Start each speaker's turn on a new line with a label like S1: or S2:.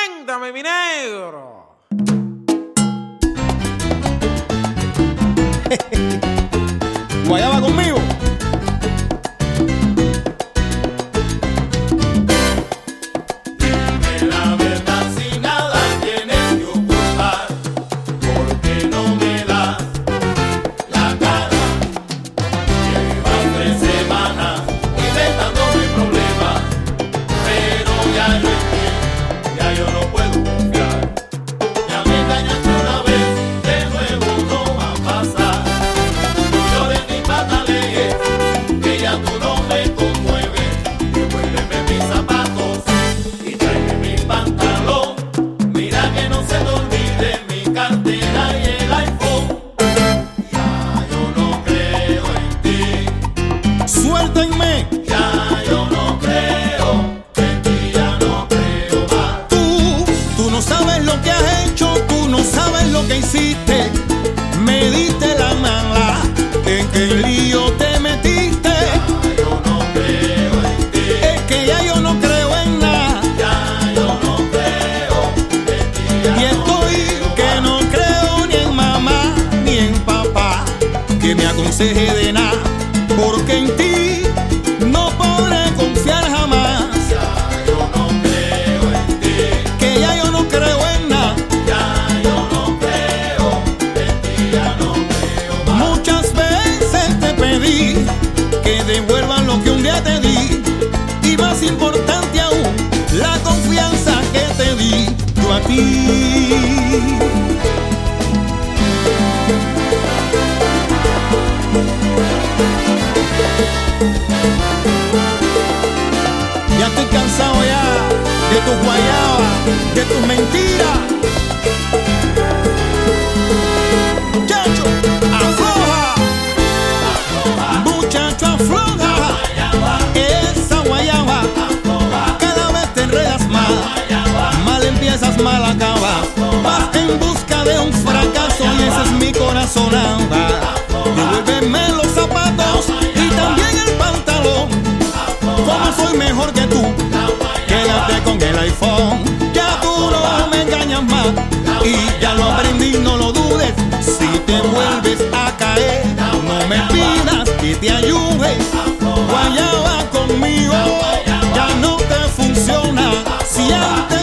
S1: Cuéntame, mi negro.
S2: Guayaba conmigo.
S3: Dime la verdad si nada tienes que ocultar, porque no me das la cara. Llevas 3 semanas inventándome problemas, pero ya yo entiendo, ya yo no puedo confiar. Ya me engañaste una vez, de nuevo no va a pasar. No llores ni patalees, que ya tú no me conmueves. Devuélveme mis zapatos y tráeme mi pantalón. Mira que no se te olvide mi cartera y el iPhone. Ya yo no creo en ti.
S2: Suéltenme.
S3: Ya yo no creo en ti, ya no creo más.
S2: Tú no sabes lo que has hecho, tú no sabes lo que hiciste. Me diste la mala, en qué lío te metiste.
S3: Ya yo no creo en ti.
S2: Es que ya yo no creo en nada.
S3: Ya yo no creo en ti.
S2: Y estoy que no creo ni en mamá ni en papá que me aconseje de nada, porque en ti no podré confiar jamás.
S3: Ya yo no creo en ti.
S2: Que ya yo no creo en nada.
S3: Ya yo no creo en ti, ya no creo más.
S2: Muchas veces te pedí que devuelvan lo que un día te di, y más importante aún, la confianza que te di yo a ti. Ya estoy cansado ya de tus guayabas, de tus mentiras. Muchacho, afloja. Muchacho, afloja. Esa guayaba, cada vez te enredas más. Mal empiezas, mal acabas. Vas en busca de un fracaso y ese es mi corazonada. Devuélveme los zapatos y también el pantalón. Como soy mejor que tú, quédate con el iPhone. Ya tú no me engañas más y ya lo aprendí, no lo dudes. Si te vuelves a caer, no me pidas que te ayude. Guayaba conmigo, ya no te funciona. Si antes